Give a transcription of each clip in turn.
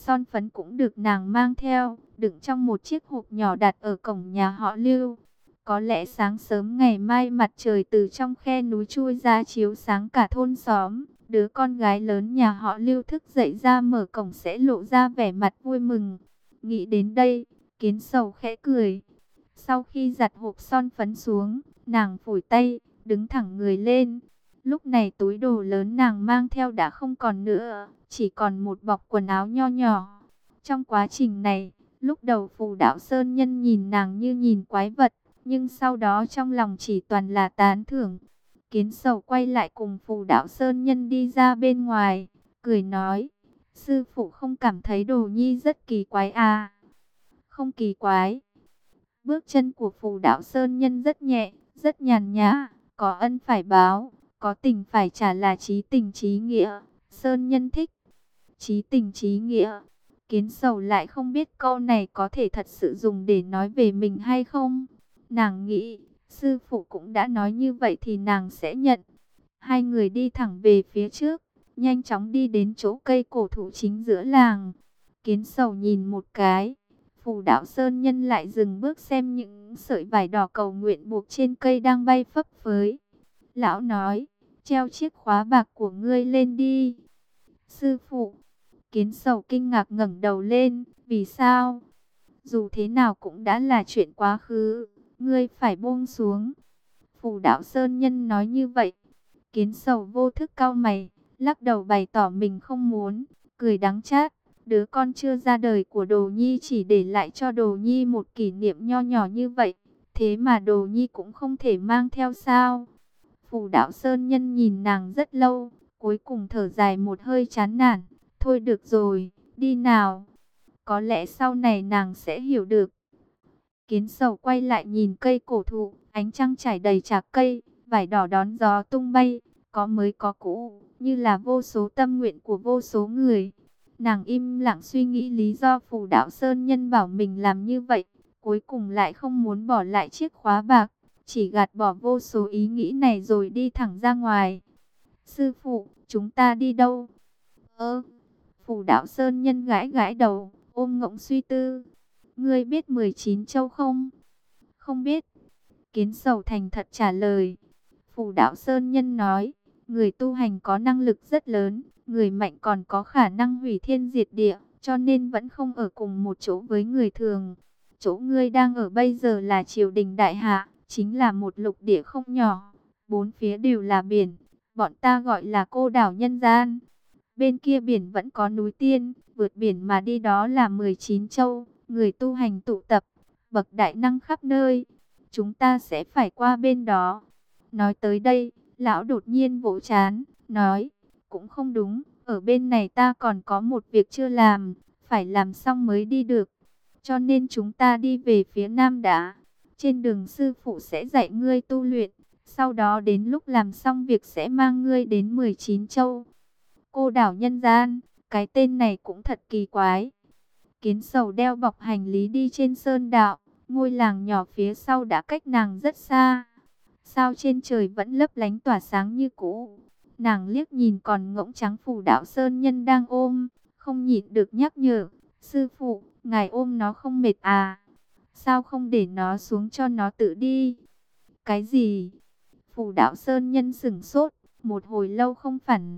son phấn cũng được nàng mang theo, đựng trong một chiếc hộp nhỏ đặt ở cổng nhà họ Lưu. Có lẽ sáng sớm ngày mai mặt trời từ trong khe núi chui ra chiếu sáng cả thôn xóm. Đứa con gái lớn nhà họ Lưu thức dậy ra mở cổng sẽ lộ ra vẻ mặt vui mừng. Nghĩ đến đây, Kiến Sầu khẽ cười. Sau khi giặt hộp son phấn xuống, nàng phủi tay, đứng thẳng người lên. Lúc này túi đồ lớn nàng mang theo đã không còn nữa, chỉ còn một bọc quần áo nho nhỏ. Trong quá trình này, lúc đầu Phù Đạo Sơn Nhân nhìn nàng như nhìn quái vật, nhưng sau đó trong lòng chỉ toàn là tán thưởng. Kiến Sầu quay lại cùng Phù Đạo Sơn Nhân đi ra bên ngoài, cười nói, sư phụ không cảm thấy Đồ Nhi rất kỳ quái à? Không kỳ quái. Bước chân của Phù Đạo Sơn Nhân rất nhẹ, rất nhàn nhã, có ân phải báo, có tình phải trả là chí tình chí nghĩa. Sơn Nhân thích. Chí tình chí nghĩa. Kiến Sầu lại không biết câu này có thể thật sự dùng để nói về mình hay không. Nàng nghĩ, sư phụ cũng đã nói như vậy thì nàng sẽ nhận. Hai người đi thẳng về phía trước, nhanh chóng đi đến chỗ cây cổ thụ chính giữa làng. Kiến Sầu nhìn một cái, Phù Đạo Sơn Nhân lại dừng bước xem những sợi vải đỏ cầu nguyện buộc trên cây đang bay phấp phới. Lão nói, treo chiếc khóa bạc của ngươi lên đi. Sư phụ. Kiến Sầu kinh ngạc ngẩng đầu lên, vì sao? Dù thế nào cũng đã là chuyện quá khứ, ngươi phải buông xuống. Phù Đạo Sơn Nhân nói như vậy. Kiến Sầu vô thức cau mày, lắc đầu bày tỏ mình không muốn, cười đắng chát. Đứa con chưa ra đời của Đồ Nhi chỉ để lại cho Đồ Nhi một kỷ niệm nho nhỏ như vậy, thế mà Đồ Nhi cũng không thể mang theo sao? Phù Đạo Sơn Nhân nhìn nàng rất lâu, cuối cùng thở dài một hơi chán nản. Thôi được rồi, đi nào. Có lẽ sau này nàng sẽ hiểu được. Kiến Sầu quay lại nhìn cây cổ thụ, ánh trăng trải đầy trạc cây, vải đỏ đón gió tung bay, có mới có cũ, như là vô số tâm nguyện của vô số người. Nàng im lặng suy nghĩ lý do Phù Đạo Sơn Nhân bảo mình làm như vậy, cuối cùng lại không muốn bỏ lại chiếc khóa bạc, chỉ gạt bỏ vô số ý nghĩ này rồi đi thẳng ra ngoài. Sư phụ, chúng ta đi đâu? Phù Đạo Sơn Nhân gãi gãi đầu, ôm ngỗng suy tư. Ngươi biết 19 châu không? Không biết. Kiến Sầu thành thật trả lời. Phù Đạo Sơn Nhân nói, người tu hành có năng lực rất lớn, người mạnh còn có khả năng hủy thiên diệt địa, cho nên vẫn không ở cùng một chỗ với người thường. Chỗ ngươi đang ở bây giờ là triều đình đại hạ, chính là một lục địa không nhỏ, bốn phía đều là biển, bọn ta gọi là cô đảo nhân gian. Bên kia biển vẫn có núi tiên, vượt biển mà đi đó là 19 châu, người tu hành tụ tập, bậc đại năng khắp nơi. Chúng ta sẽ phải qua bên đó. Nói tới đây, lão đột nhiên vỗ trán, nói, cũng không đúng, ở bên này ta còn có một việc chưa làm, phải làm xong mới đi được. Cho nên chúng ta đi về phía nam đã. Trên đường sư phụ sẽ dạy ngươi tu luyện, sau đó đến lúc làm xong việc sẽ mang ngươi đến 19 châu. Cô đảo nhân gian, cái tên này cũng thật kỳ quái. Kiến Sầu đeo bọc hành lý đi trên sơn đạo, ngôi làng nhỏ phía sau đã cách nàng rất xa. Sao trên trời vẫn lấp lánh tỏa sáng như cũ. Nàng liếc nhìn còn ngỗng trắng Phù Đạo Sơn Nhân đang ôm, không nhịn được nhắc nhở, sư phụ, ngài ôm nó không mệt à? Sao không để nó xuống cho nó tự đi? Cái gì? Phù Đạo Sơn Nhân sửng sốt, một hồi lâu không phản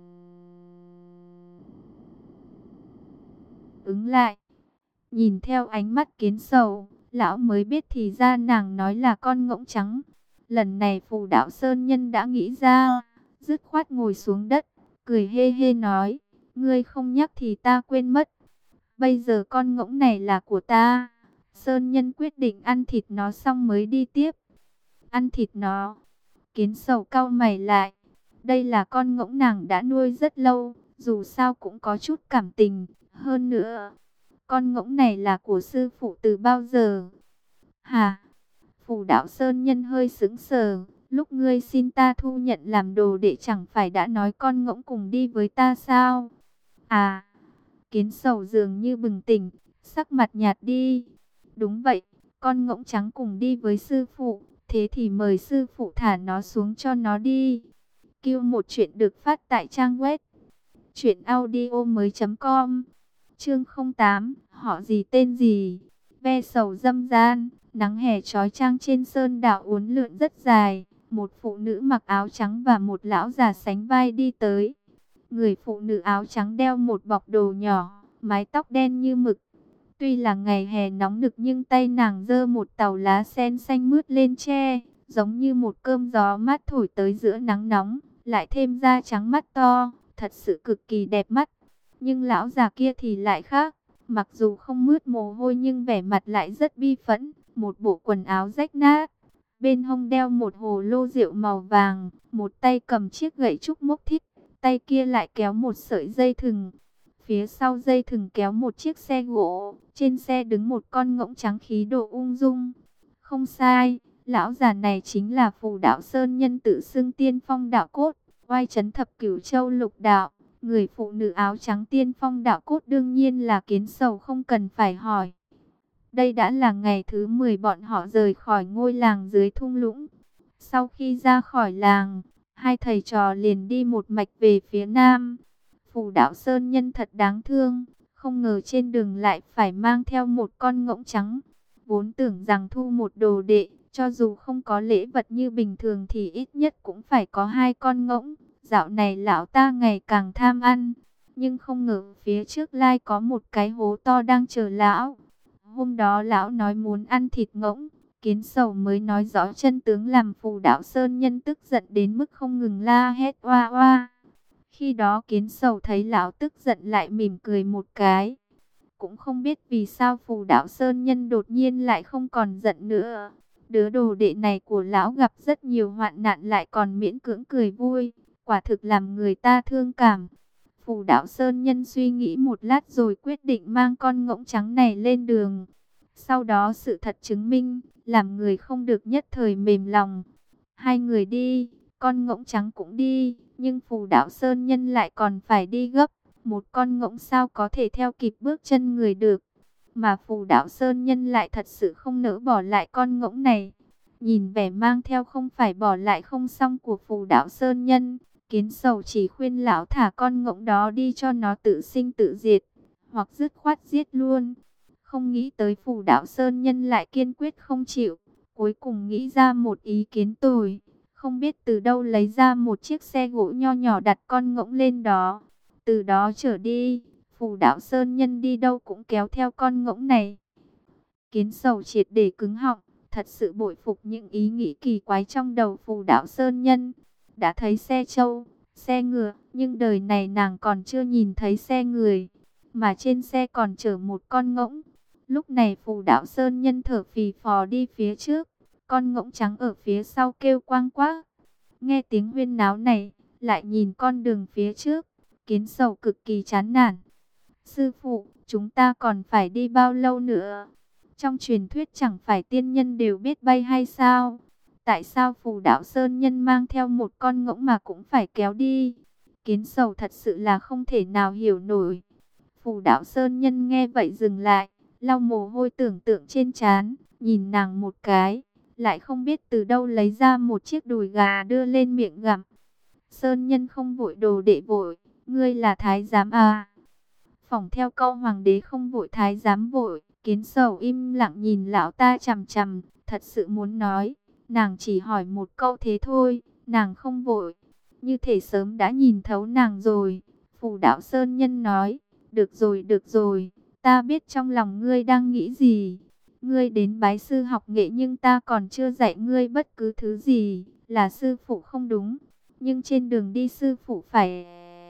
ứng lại. Nhìn theo ánh mắt Kiến Sầu, lão mới biết thì ra nàng nói là con ngỗng trắng. Lần này Phù Đạo Sơn Nhân đã nghĩ ra, dứt khoát ngồi xuống đất, cười hê hê nói, ngươi không nhắc thì ta quên mất. Bây giờ con ngỗng này là của ta. Sơn Nhân quyết định ăn thịt nó xong mới đi tiếp. Ăn thịt nó. Kiến Sầu cau mày lại. Đây là con ngỗng nàng đã nuôi rất lâu, dù sao cũng có chút cảm tình. Hơn nữa, con ngỗng này là của sư phụ từ bao giờ? Hả? Phù Đạo Sơn Nhân hơi sững sờ. Lúc ngươi xin ta thu nhận làm đồ đệ chẳng phải đã nói con ngỗng cùng đi với ta sao? À, Kiến Sầu dường như bừng tỉnh, sắc mặt nhạt đi. Đúng vậy, con ngỗng trắng cùng đi với sư phụ. Thế thì mời sư phụ thả nó xuống cho nó đi. Một chuyện được phát tại trang web truyệnaudiomoi.com. Chương 08, họ gì tên gì? Ve sầu dâm gian, nắng hè chói chang trên sơn đảo uốn lượn rất dài. Một phụ nữ mặc áo trắng và một lão già sánh vai đi tới. Người phụ nữ áo trắng đeo một bọc đồ nhỏ, mái tóc đen như mực. Tuy là ngày hè nóng nực nhưng tay nàng giơ một tàu lá sen xanh mướt lên tre, giống như một cơn gió mát thổi tới giữa nắng nóng, lại thêm da trắng mắt to, thật sự cực kỳ đẹp mắt. Nhưng lão già kia thì lại khác, mặc dù không mướt mồ hôi nhưng vẻ mặt lại rất bi phẫn, một bộ quần áo rách nát. Bên hông đeo một hồ lô rượu màu vàng, một tay cầm chiếc gậy trúc mốc thít, tay kia lại kéo một sợi dây thừng. Phía sau dây thừng kéo một chiếc xe gỗ, trên xe đứng một con ngỗng trắng khí độ ung dung. Không sai, lão già này chính là Phù Đạo Sơn Nhân, tự xưng tiên phong đạo cốt, oai chấn thập cửu châu lục đạo. Người phụ nữ áo trắng tiên phong đạo cốt đương nhiên là Kiến Sầu, không cần phải hỏi. Đây đã là ngày thứ 10 bọn họ rời khỏi ngôi làng dưới thung lũng. Sau khi ra khỏi làng, hai thầy trò liền đi một mạch về phía nam. Phù Đạo Sơn Nhân thật đáng thương, không ngờ trên đường lại phải mang theo một con ngỗng trắng. Vốn tưởng rằng thu một đồ đệ, cho dù không có lễ vật như bình thường thì ít nhất cũng phải có hai con ngỗng. Dạo này lão ta ngày càng tham ăn, nhưng không ngờ phía trước lai có một cái hố to đang chờ lão. Hôm đó lão nói muốn ăn thịt ngỗng, Kiến Sầu mới nói rõ chân tướng, làm Phù Đạo Sơn Nhân tức giận đến mức không ngừng la hét oa oa. Khi đó Kiến Sầu thấy lão tức giận lại mỉm cười một cái. Cũng không biết vì sao Phù Đạo Sơn Nhân đột nhiên lại không còn giận nữa. Đứa đồ đệ này của lão gặp rất nhiều hoạn nạn lại còn miễn cưỡng cười vui, quả thực làm người ta thương cảm. Phù Đạo Sơn Nhân suy nghĩ một lát rồi quyết định mang con ngỗng trắng này lên đường. Sau đó sự thật chứng minh, làm người không được nhất thời mềm lòng. Hai người đi, con ngỗng trắng cũng đi, nhưng Phù Đạo Sơn Nhân lại còn phải đi gấp. Một con ngỗng sao có thể theo kịp bước chân người được. Mà Phù Đạo Sơn Nhân lại thật sự không nỡ bỏ lại con ngỗng này. Nhìn vẻ mang theo không phải bỏ lại không xong của Phù Đạo Sơn Nhân, Kiến Sầu chỉ khuyên lão thả con ngỗng đó đi cho nó tự sinh tự diệt, hoặc dứt khoát giết luôn. Không nghĩ tới Phù Đạo Sơn Nhân lại kiên quyết không chịu, cuối cùng nghĩ ra một ý kiến tồi. Không biết từ đâu lấy ra một chiếc xe gỗ nho nhỏ đặt con ngỗng lên đó. Từ đó trở đi, Phù Đạo Sơn Nhân đi đâu cũng kéo theo con ngỗng này. Kiến Sầu triệt để cứng họng, thật sự bội phục những ý nghĩ kỳ quái trong đầu Phù Đạo Sơn Nhân. Đã thấy xe trâu, xe ngựa, nhưng đời này nàng còn chưa nhìn thấy xe người, mà trên xe còn chở một con ngỗng. Lúc này Phù Đạo Sơn Nhân thở phì phò đi phía trước, con ngỗng trắng ở phía sau kêu quang quác. Nghe tiếng huyên náo này, lại nhìn con đường phía trước, Kiến Sầu cực kỳ chán nản. Sư phụ, chúng ta còn phải đi bao lâu nữa? Trong truyền thuyết chẳng phải tiên nhân đều biết bay hay sao? Tại sao Phù Đạo Sơn Nhân mang theo một con ngỗng mà cũng phải kéo đi? Kiến Sầu thật sự là không thể nào hiểu nổi. Phù Đạo Sơn Nhân nghe vậy dừng lại, lau mồ hôi tưởng tượng trên trán, nhìn nàng một cái, lại không biết từ đâu lấy ra một chiếc đùi gà đưa lên miệng gặm. Sơn Nhân không vội đồ đệ vội, ngươi là thái giám à? Phỏng theo câu hoàng đế không vội thái giám vội, Kiến Sầu im lặng nhìn lão ta chằm chằm, thật sự muốn nói, nàng chỉ hỏi một câu thế thôi, nàng không vội. Như thể sớm đã nhìn thấu nàng rồi. Phù Đạo Sơn Nhân nói, được rồi, ta biết trong lòng ngươi đang nghĩ gì. Ngươi đến bái sư học nghệ nhưng ta còn chưa dạy ngươi bất cứ thứ gì, là sư phụ không đúng. Nhưng trên đường đi sư phụ phải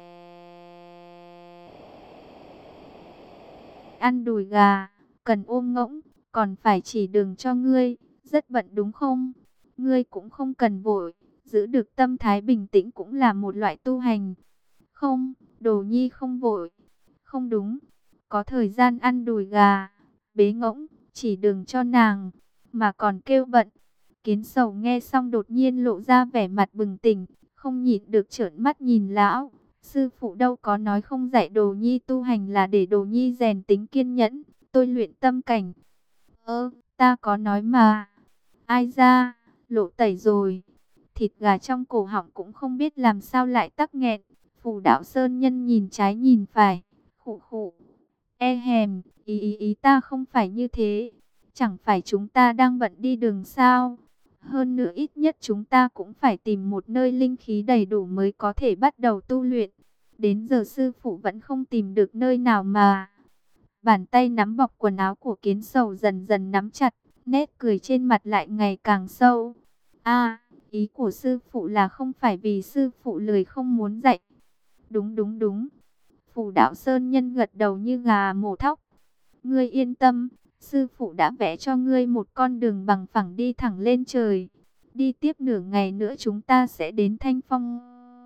ăn đùi gà, cần ôm ngỗng, còn phải chỉ đường cho ngươi, rất bận đúng không? Ngươi cũng không cần vội, giữ được tâm thái bình tĩnh cũng là một loại tu hành. Không, Đồ Nhi không vội. Không đúng, có thời gian ăn đùi gà, bế ngỗng, chỉ đường cho nàng, mà còn kêu bận. Kiến Sầu nghe xong đột nhiên lộ ra vẻ mặt bừng tỉnh, không nhịn được trợn mắt nhìn lão. Sư phụ đâu có nói không dạy Đồ Nhi tu hành là để Đồ Nhi rèn tính kiên nhẫn, tôi luyện tâm cảnh. Ta có nói mà. Ai ra, lộ tẩy rồi. Thịt gà trong cổ họng cũng không biết làm sao lại tắc nghẹn. Phù Đạo Sơn Nhân nhìn trái nhìn phải, khụ khụ. E hèm, ý ta không phải như thế. Chẳng phải chúng ta đang bận đi đường sao? Hơn nữa ít nhất chúng ta cũng phải tìm một nơi linh khí đầy đủ mới có thể bắt đầu tu luyện. Đến giờ sư phụ vẫn không tìm được nơi nào mà. Bàn tay nắm bọc quần áo của Kiến Sầu dần dần nắm chặt, nét cười trên mặt lại ngày càng sâu. À, ý của sư phụ là không phải vì sư phụ lười không muốn dạy. Đúng đúng đúng. Phù Đạo Sơn Nhân gật đầu như gà mổ thóc. Ngươi yên tâm, sư phụ đã vẽ cho ngươi một con đường bằng phẳng đi thẳng lên trời. Đi tiếp nửa ngày nữa chúng ta sẽ đến Thanh Phong.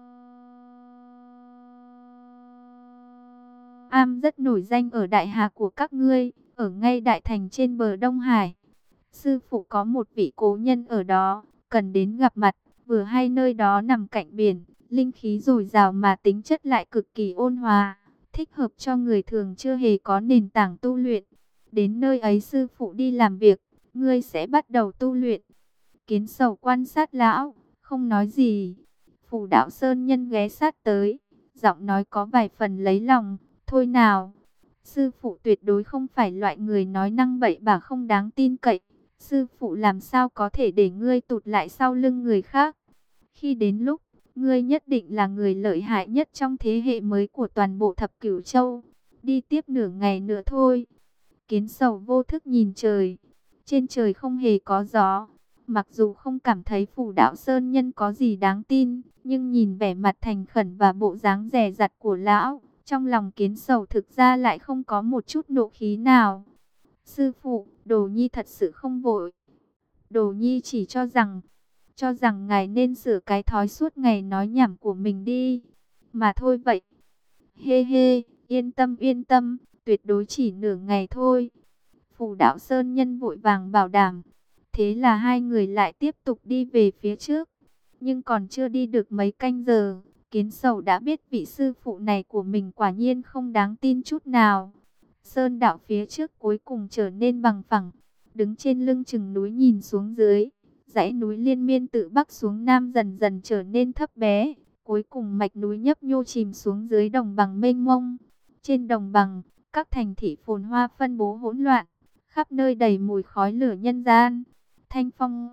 Am rất nổi danh ở đại hà của các ngươi, ở ngay đại thành trên bờ Đông Hải. Sư phụ có một vị cố nhân ở đó, cần đến gặp mặt, vừa hay nơi đó nằm cạnh biển, linh khí dồi dào mà tính chất lại cực kỳ ôn hòa, thích hợp cho người thường chưa hề có nền tảng tu luyện. Đến nơi ấy sư phụ đi làm việc, ngươi sẽ bắt đầu tu luyện. Kiến Sầu quan sát lão, không nói gì. Phù Đạo Sơn Nhân ghé sát tới, giọng nói có vài phần lấy lòng. Thôi nào, sư phụ tuyệt đối không phải loại người nói năng bậy bạ không đáng tin cậy. Sư phụ làm sao có thể để ngươi tụt lại sau lưng người khác. Khi đến lúc, ngươi nhất định là người lợi hại nhất trong thế hệ mới của toàn bộ thập cửu châu. Đi tiếp nửa ngày nữa thôi. Kiến Sầu vô thức nhìn trời. Trên trời không hề có gió. Mặc dù không cảm thấy Phù Đạo Sơn Nhân có gì đáng tin, nhưng nhìn vẻ mặt thành khẩn và bộ dáng dè dặt của lão, trong lòng Kiến Sầu thực ra lại không có một chút nộ khí nào. Sư phụ, Đồ Nhi thật sự không vội. Đồ Nhi chỉ cho rằng ngài nên sửa cái thói suốt ngày nói nhảm của mình đi. Mà thôi vậy. Hê hê, yên tâm, tuyệt đối chỉ nửa ngày thôi. Phù Đạo Sơn Nhân vội vàng bảo đảm. Thế là hai người lại tiếp tục đi về phía trước. Nhưng còn chưa đi được mấy canh giờ, Kiến Sầu đã biết vị sư phụ này của mình quả nhiên không đáng tin chút nào. Sơn đạo phía trước cuối cùng trở nên bằng phẳng. Đứng trên lưng chừng núi nhìn xuống dưới, dãy núi liên miên từ bắc xuống nam dần dần trở nên thấp bé. Cuối cùng mạch núi nhấp nhô chìm xuống dưới đồng bằng mênh mông. Trên đồng bằng, các thành thị phồn hoa phân bố hỗn loạn, khắp nơi đầy mùi khói lửa nhân gian. Thanh Phong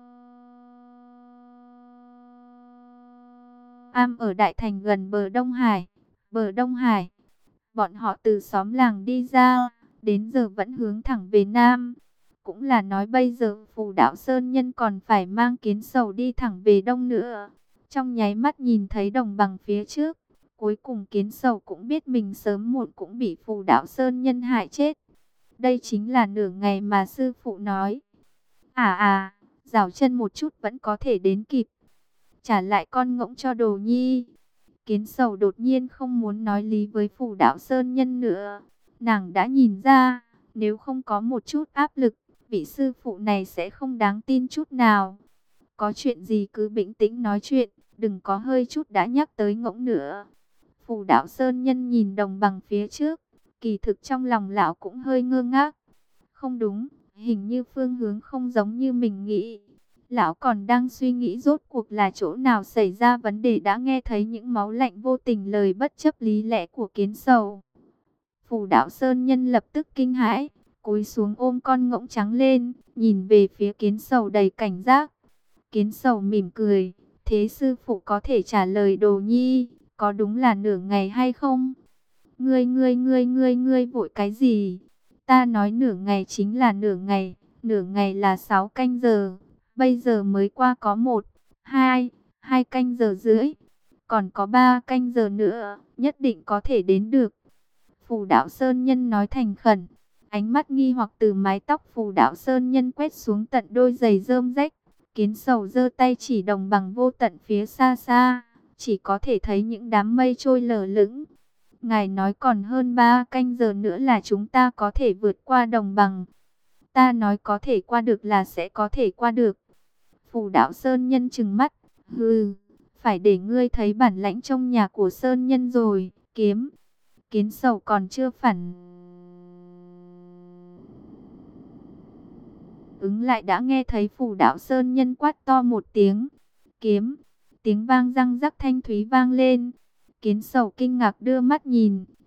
Am ở Đại Thành gần bờ Đông Hải. Bờ Đông Hải, bọn họ từ xóm làng đi ra, đến giờ vẫn hướng thẳng về Nam. Cũng là nói bây giờ Phù Đạo Sơn Nhân còn phải mang Kiến Sầu đi thẳng về Đông nữa. Trong nháy mắt nhìn thấy đồng bằng phía trước, cuối cùng Kiến Sầu cũng biết mình sớm muộn cũng bị Phù Đạo Sơn Nhân hại chết. Đây chính là nửa ngày mà sư phụ nói. Rảo chân một chút vẫn có thể đến kịp. Trả lại con ngỗng cho Đồ Nhi. Kiến Sầu đột nhiên không muốn nói lý với Phù Đạo Sơn Nhân nữa. Nàng đã nhìn ra, nếu không có một chút áp lực, vị sư phụ này sẽ không đáng tin chút nào. Có chuyện gì cứ bình tĩnh nói chuyện, đừng có hơi chút đã nhắc tới ngỗng nữa. Phù Đạo Sơn Nhân nhìn đồng bằng phía trước, kỳ thực trong lòng lão cũng hơi ngơ ngác. Không đúng, hình như phương hướng không giống như mình nghĩ. Lão còn đang suy nghĩ rốt cuộc là chỗ nào xảy ra vấn đề đã nghe thấy những máu lạnh vô tình lời bất chấp lý lẽ của Kiến Sầu. Phù Đạo Sơn Nhân lập tức kinh hãi, cúi xuống ôm con ngỗng trắng lên, nhìn về phía Kiến Sầu đầy cảnh giác. Kiến Sầu mỉm cười, thế sư phụ có thể trả lời Đồ Nhi, có đúng là nửa ngày hay không? Ngươi vội cái gì? Ta nói nửa ngày chính là nửa ngày là 6 canh giờ. Bây giờ mới qua có 2 canh giờ rưỡi. Còn có 3 canh giờ nữa, nhất định có thể đến được. Phù Đạo Sơn Nhân nói thành khẩn. Ánh mắt nghi hoặc từ mái tóc Phù Đạo Sơn Nhân quét xuống tận đôi giày rơm rách. Kiến Sầu giơ tay chỉ đồng bằng vô tận phía xa xa. Chỉ có thể thấy những đám mây trôi lờ lững. Ngài nói còn hơn 3 canh giờ nữa là chúng ta có thể vượt qua đồng bằng. Ta nói có thể qua được là sẽ có thể qua được. Phù Đạo Sơn Nhân trừng mắt. Hừ, phải để ngươi thấy bản lãnh trong nhà của Sơn Nhân rồi. Kiến Sầu còn chưa phản ứng lại đã nghe thấy Phù Đạo Sơn Nhân quát to một tiếng. Tiếng vang răng rắc thanh thúy vang lên. Kiến Sầu kinh ngạc đưa mắt nhìn,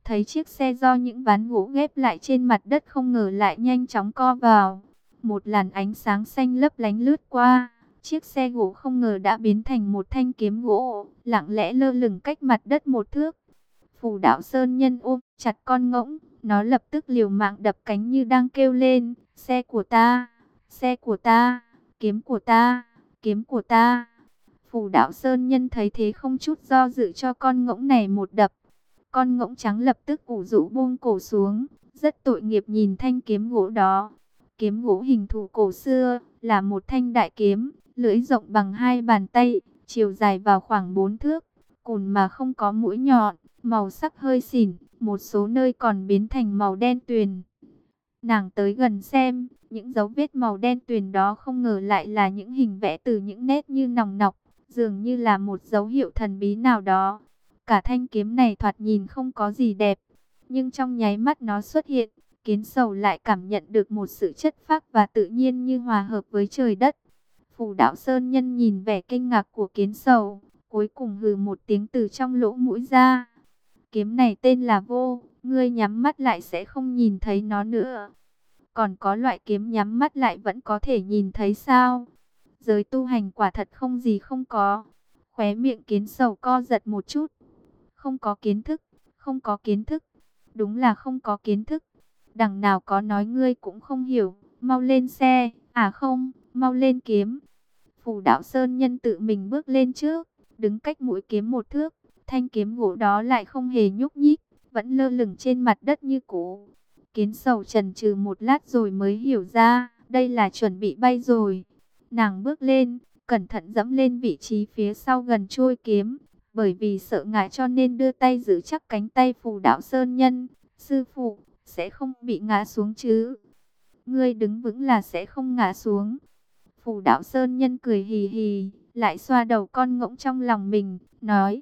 thấy chiếc xe do những ván gỗ ghép lại trên mặt đất không ngờ lại nhanh chóng co vào. Một làn ánh sáng xanh lấp lánh lướt qua, chiếc xe gỗ không ngờ đã biến thành một thanh kiếm gỗ, lặng lẽ lơ lửng cách mặt đất một thước. Phù Đạo Sơn Nhân ôm chặt con ngỗng, nó lập tức liều mạng đập cánh như đang kêu lên, xe của ta, xe của ta, kiếm của ta, kiếm của ta. Phù Đạo Sơn Nhân thấy thế không chút do dự cho con ngỗng này một đập. Con ngỗng trắng lập tức ủ rũ buông cổ xuống, rất tội nghiệp nhìn thanh kiếm gỗ đó. Kiếm gỗ hình thù cổ xưa, là một thanh đại kiếm, lưỡi rộng bằng 2 bàn tay, chiều dài vào khoảng 4 thước, cùn mà không có mũi nhọn, màu sắc hơi xỉn, một số nơi còn biến thành màu đen tuyền. Nàng tới gần xem, những dấu vết màu đen tuyền đó không ngờ lại là những hình vẽ từ những nét như nòng nọc, dường như là một dấu hiệu thần bí nào đó. Cả thanh kiếm này thoạt nhìn không có gì đẹp, nhưng trong nháy mắt nó xuất hiện, Kiến Sầu lại cảm nhận được một sự chất phác và tự nhiên như hòa hợp với trời đất. Phù Đạo Sơn Nhân nhìn vẻ kinh ngạc của Kiến Sầu, cuối cùng hừ một tiếng từ trong lỗ mũi ra. Kiếm này tên là Vô, ngươi nhắm mắt lại sẽ không nhìn thấy nó nữa. Còn có loại kiếm nhắm mắt lại vẫn có thể nhìn thấy sao? Giới tu hành quả thật không gì không có. Khóe miệng Kiến Sầu co giật một chút. Không có kiến thức, không có kiến thức. Đúng là không có kiến thức. Đằng nào có nói ngươi cũng không hiểu. Mau lên xe, à không, mau lên kiếm. Phù Đạo Sơn Nhân tự mình bước lên trước, đứng cách mũi kiếm một thước. Thanh kiếm gỗ đó lại không hề nhúc nhích, vẫn lơ lửng trên mặt đất như cũ. Kiến Sầu chần chừ một lát rồi mới hiểu ra, đây là chuẩn bị bay rồi. Nàng bước lên, cẩn thận dẫm lên vị trí phía sau gần chuôi kiếm, bởi vì sợ ngã cho nên đưa tay giữ chắc cánh tay Phù Đạo Sơn Nhân. Sư phụ, sẽ không bị ngã xuống chứ? Ngươi đứng vững là sẽ không ngã xuống. Phù Đạo Sơn Nhân cười hì hì, lại xoa đầu con ngỗng trong lòng mình, nói,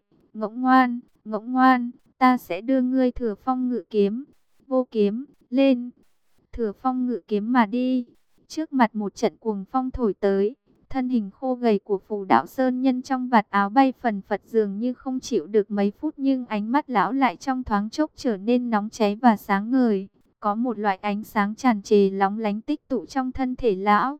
ngỗng ngoan, ta sẽ đưa ngươi Thừa Phong Ngự Kiếm. Vô kiếm, lên. Thừa Phong Ngự Kiếm mà đi. Trước mặt một trận cuồng phong thổi tới, thân hình khô gầy của Phù Đạo Sơn Nhân trong vạt áo bay phần phật dường như không chịu được mấy phút, nhưng ánh mắt lão lại trong thoáng chốc trở nên nóng cháy và sáng ngời. Có một loại ánh sáng tràn trề lóng lánh tích tụ trong thân thể lão.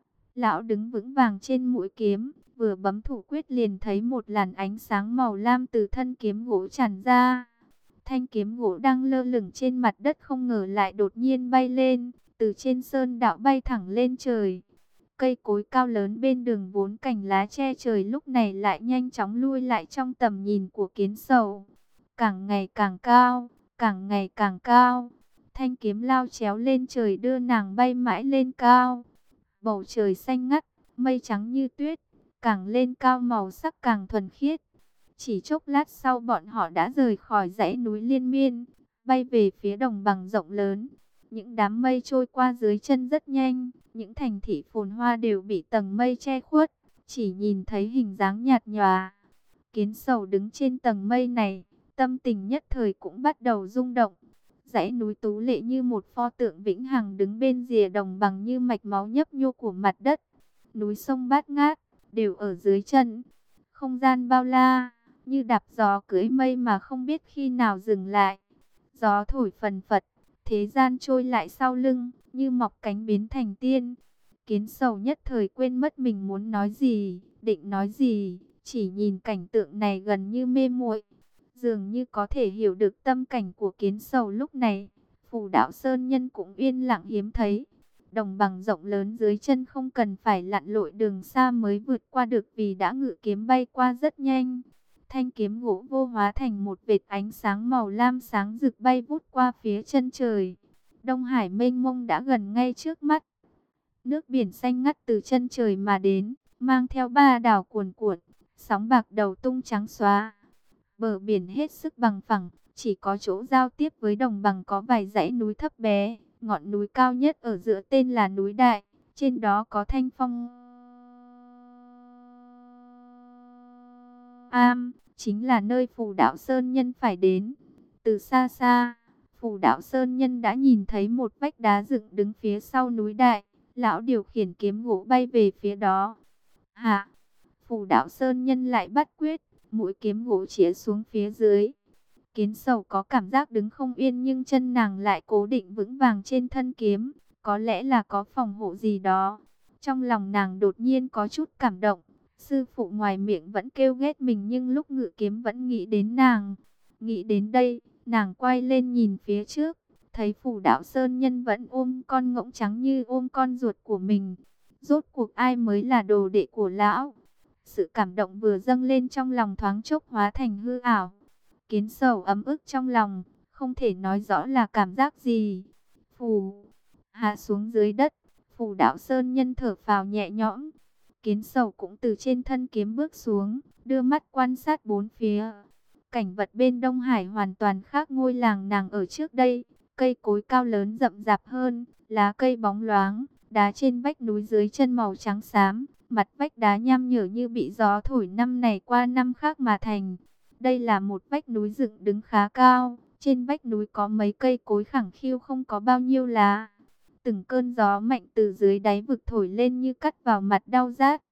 Lão đứng vững vàng trên mũi kiếm, vừa bấm thủ quyết liền thấy một làn ánh sáng màu lam từ thân kiếm gỗ tràn ra. Thanh kiếm gỗ đang lơ lửng trên mặt đất không ngờ lại đột nhiên bay lên, từ trên sơn đạo bay thẳng lên trời. Cây cối cao lớn bên đường vốn cành lá che trời lúc này lại nhanh chóng lui lại trong tầm nhìn của Kiến Sầu. Càng ngày càng cao, càng ngày càng cao. Thanh kiếm lao chéo lên trời đưa nàng bay mãi lên cao. Bầu trời xanh ngắt, mây trắng như tuyết, càng lên cao màu sắc càng thuần khiết. Chỉ chốc lát sau bọn họ đã rời khỏi dãy núi liên miên, bay về phía đồng bằng rộng lớn. Những đám mây trôi qua dưới chân rất nhanh, những thành thị phồn hoa đều bị tầng mây che khuất, chỉ nhìn thấy hình dáng nhạt nhòa. Kiến Sầu đứng trên tầng mây này, tâm tình nhất thời cũng bắt đầu rung động. Dãy núi tú lệ như một pho tượng vĩnh hằng đứng bên rìa đồng bằng như mạch máu nhấp nhô của mặt đất. Núi sông bát ngát, đều ở dưới chân. Không gian bao la, như đạp gió cưỡi mây mà không biết khi nào dừng lại. Gió thổi phần phật, thế gian trôi lại sau lưng, như mọc cánh biến thành tiên. Kiến Sầu nhất thời quên mất mình muốn nói gì, định nói gì, chỉ nhìn cảnh tượng này gần như mê muội. Dường như có thể hiểu được tâm cảnh của Kiến Sầu lúc này. Phù Đạo Sơn Nhân cũng yên lặng hiếm thấy. Đồng bằng rộng lớn dưới chân không cần phải lặn lội đường xa mới vượt qua được, vì đã ngự kiếm bay qua rất nhanh. Thanh kiếm gỗ vô hóa thành một vệt ánh sáng màu lam sáng rực bay vút qua phía chân trời. Đông Hải mênh mông đã gần ngay trước mắt. Nước biển xanh ngắt từ chân trời mà đến, mang theo ba đảo cuồn cuộn, sóng bạc đầu tung trắng xóa. Bờ biển hết sức bằng phẳng, chỉ có chỗ giao tiếp với đồng bằng có vài dãy núi thấp bé. Ngọn núi cao nhất ở giữa tên là núi Đại, trên đó có Thanh Phong Am, chính là nơi Phù Đạo Sơn Nhân phải đến. Từ xa xa, Phù Đạo Sơn Nhân đã nhìn thấy một vách đá dựng đứng phía sau núi Đại. Lão điều khiển kiếm gỗ bay về phía đó. Hạ, Phù Đạo Sơn Nhân lại bắt quyết, mũi kiếm gỗ chĩa xuống phía dưới. Kiến Sầu có cảm giác đứng không yên, nhưng chân nàng lại cố định vững vàng trên thân kiếm. Có lẽ là có phòng hộ gì đó. Trong lòng nàng đột nhiên có chút cảm động. Sư phụ ngoài miệng vẫn kêu ghét mình, nhưng lúc ngự kiếm vẫn nghĩ đến nàng. Nghĩ đến đây, nàng quay lên nhìn phía trước. Thấy Phù Đạo Sơn Nhân vẫn ôm con ngỗng trắng như ôm con ruột của mình. Rốt cuộc ai mới là đồ đệ của lão? Sự cảm động vừa dâng lên trong lòng thoáng chốc hóa thành hư ảo. Kiến Sầu ấm ức trong lòng, không thể nói rõ là cảm giác gì. Phù hạ xuống dưới đất, Phù Đạo Sơn Nhân thở phào nhẹ nhõm. Kiến Sầu cũng từ trên thân kiếm bước xuống, đưa mắt quan sát bốn phía. Cảnh vật bên Đông Hải hoàn toàn khác ngôi làng nàng ở trước đây. Cây cối cao lớn rậm rạp hơn, lá cây bóng loáng, đá trên vách núi dưới chân màu trắng xám, mặt vách đá nham nhở như bị gió thổi năm này qua năm khác mà thành. Đây là một vách núi dựng đứng khá cao, trên vách núi có mấy cây cối khẳng khiu không có bao nhiêu lá. Từng cơn gió mạnh từ dưới đáy vực thổi lên như cắt vào mặt đau rát.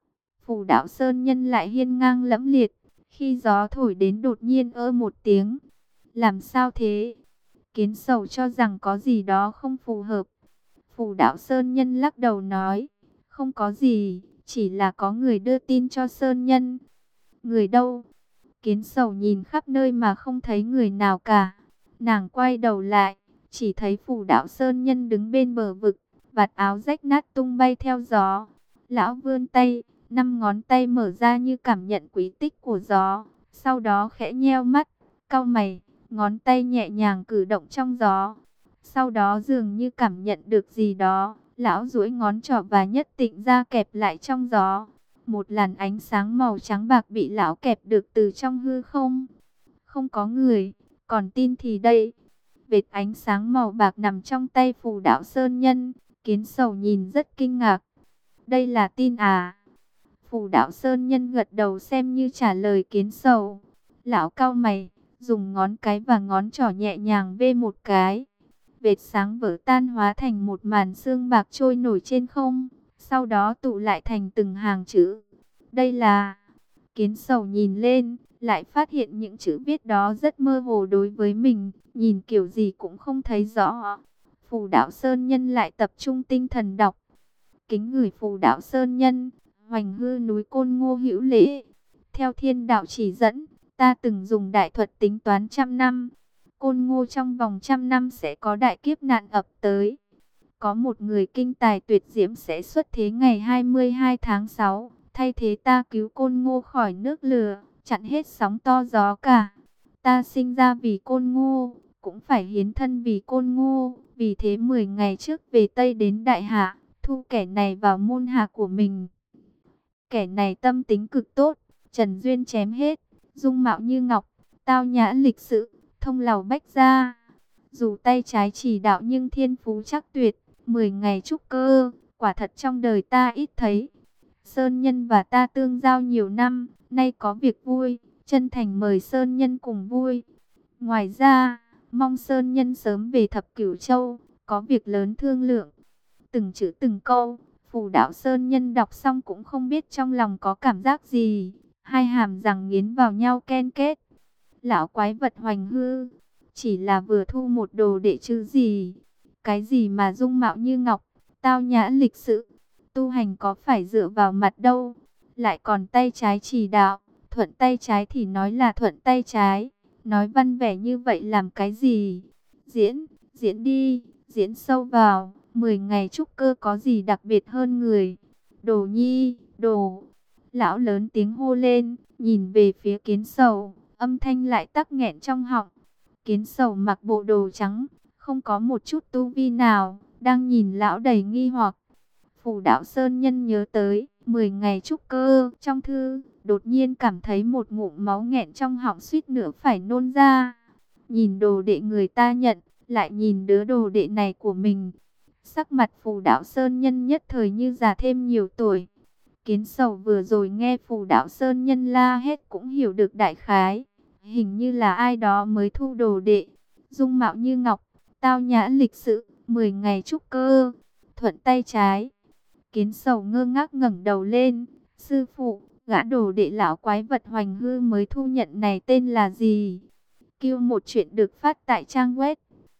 Phù Đạo Sơn Nhân lại hiên ngang lẫm liệt, khi gió thổi đến đột nhiên ơ một tiếng. Làm sao thế? Kiến Sầu cho rằng có gì đó không phù hợp. Phù Đạo Sơn Nhân lắc đầu nói, không có gì, chỉ là có người đưa tin cho Sơn Nhân. Người đâu? Kiến Sầu nhìn khắp nơi mà không thấy người nào cả. Nàng quay đầu lại, chỉ thấy Phù Đạo Sơn Nhân đứng bên bờ vực, vạt áo rách nát tung bay theo gió. Lão vươn tay, 5 ngón tay mở ra như cảm nhận quý tích của gió. Sau đó khẽ nheo mắt, cau mày, ngón tay nhẹ nhàng cử động trong gió. Sau đó dường như cảm nhận được gì đó, lão duỗi ngón trỏ và nhất tịnh ra kẹp lại trong gió. Một làn ánh sáng màu trắng bạc bị lão kẹp được từ trong hư không. Không có người, còn tin thì đây. Vệt ánh sáng màu bạc nằm trong tay Phù Đạo Sơn Nhân. Kiến Sầu nhìn rất kinh ngạc. Đây là tin à? Phù Đạo Sơn Nhân gật đầu xem như trả lời Kiến Sầu. Lão cau mày, dùng ngón cái và ngón trỏ nhẹ nhàng vê một cái. Vệt sáng vỡ tan hóa thành một màn sương bạc trôi nổi trên không. Sau đó tụ lại thành từng hàng chữ. Đây là... Kiến Sầu nhìn lên, lại phát hiện những chữ viết đó rất mơ hồ đối với mình. Nhìn kiểu gì cũng không thấy rõ. Phù Đạo Sơn Nhân lại tập trung tinh thần đọc. Kính gửi Phù Đạo Sơn Nhân, hoành hư núi Côn Ngô hữu lễ. Theo thiên đạo chỉ dẫn, ta từng dùng đại thuật tính toán 100 năm. Côn Ngô trong vòng 100 năm sẽ có đại kiếp nạn ập tới. Có một người kinh tài tuyệt diễm sẽ xuất thế ngày 22 tháng 6, thay thế ta cứu Côn Ngô khỏi nước lửa, chặn hết sóng to gió cả. Ta sinh ra vì Côn Ngô, cũng phải hiến thân vì Côn Ngô. Vì thế 10 ngày trước về Tây đến Đại Hạ, thu kẻ này vào môn hạ của mình. Kẻ này tâm tính cực tốt, trần duyên chém hết, dung mạo như ngọc, tao nhã lịch sự, thông lầu bách gia. Dù tay trái chỉ đạo nhưng thiên phú chắc tuyệt, 10 ngày trúc cơ, quả thật trong đời ta ít thấy. Sơn Nhân và ta tương giao nhiều năm, nay có việc vui, chân thành mời Sơn Nhân cùng vui. Ngoài ra, mong Sơn Nhân sớm về Thập Cửu Châu, có việc lớn thương lượng. Từng chữ từng câu, Phù Đạo Sơn Nhân đọc xong cũng không biết trong lòng có cảm giác gì. Hai hàm răng nghiến vào nhau ken kết. Lão quái vật hoành hư, chỉ là vừa thu một đồ đệ chứ gì. Cái gì mà dung mạo như ngọc, tao nhã lịch sự, tu hành có phải dựa vào mặt đâu. Lại còn tay trái chỉ đạo, thuận tay trái thì nói là thuận tay trái. Nói văn vẻ như vậy làm cái gì? Diễn đi, diễn sâu vào. 10 ngày trúc cơ có gì đặc biệt hơn người? Đồ nhi, đồ. Lão lớn tiếng hô lên, nhìn về phía Kiến Sầu, âm thanh lại tắc nghẹn trong họng. Kiến Sầu mặc bộ đồ trắng, không có một chút tu vi nào, đang nhìn lão đầy nghi hoặc. Phù Đạo Sơn Nhân nhớ tới 10 ngày trúc cơ trong thư, đột nhiên cảm thấy một ngụm máu nghẹn trong họng suýt nữa phải nôn ra. Nhìn đồ đệ người ta nhận, lại nhìn đứa đồ đệ này của mình. Sắc mặt Phù Đạo Sơn Nhân nhất thời như già thêm nhiều tuổi. Kiến Sầu vừa rồi nghe Phù Đạo Sơn Nhân la hết cũng hiểu được đại khái. Hình như là ai đó mới thu đồ đệ. Dung mạo như ngọc, tao nhã lịch sự, 10 ngày trúc cơ, thuận tay trái. Kiến Sầu ngơ ngác ngẩng đầu lên. Sư phụ, gã đồ đệ lão quái vật hoành hư mới thu nhận này tên là gì? Q một chuyện được phát tại trang web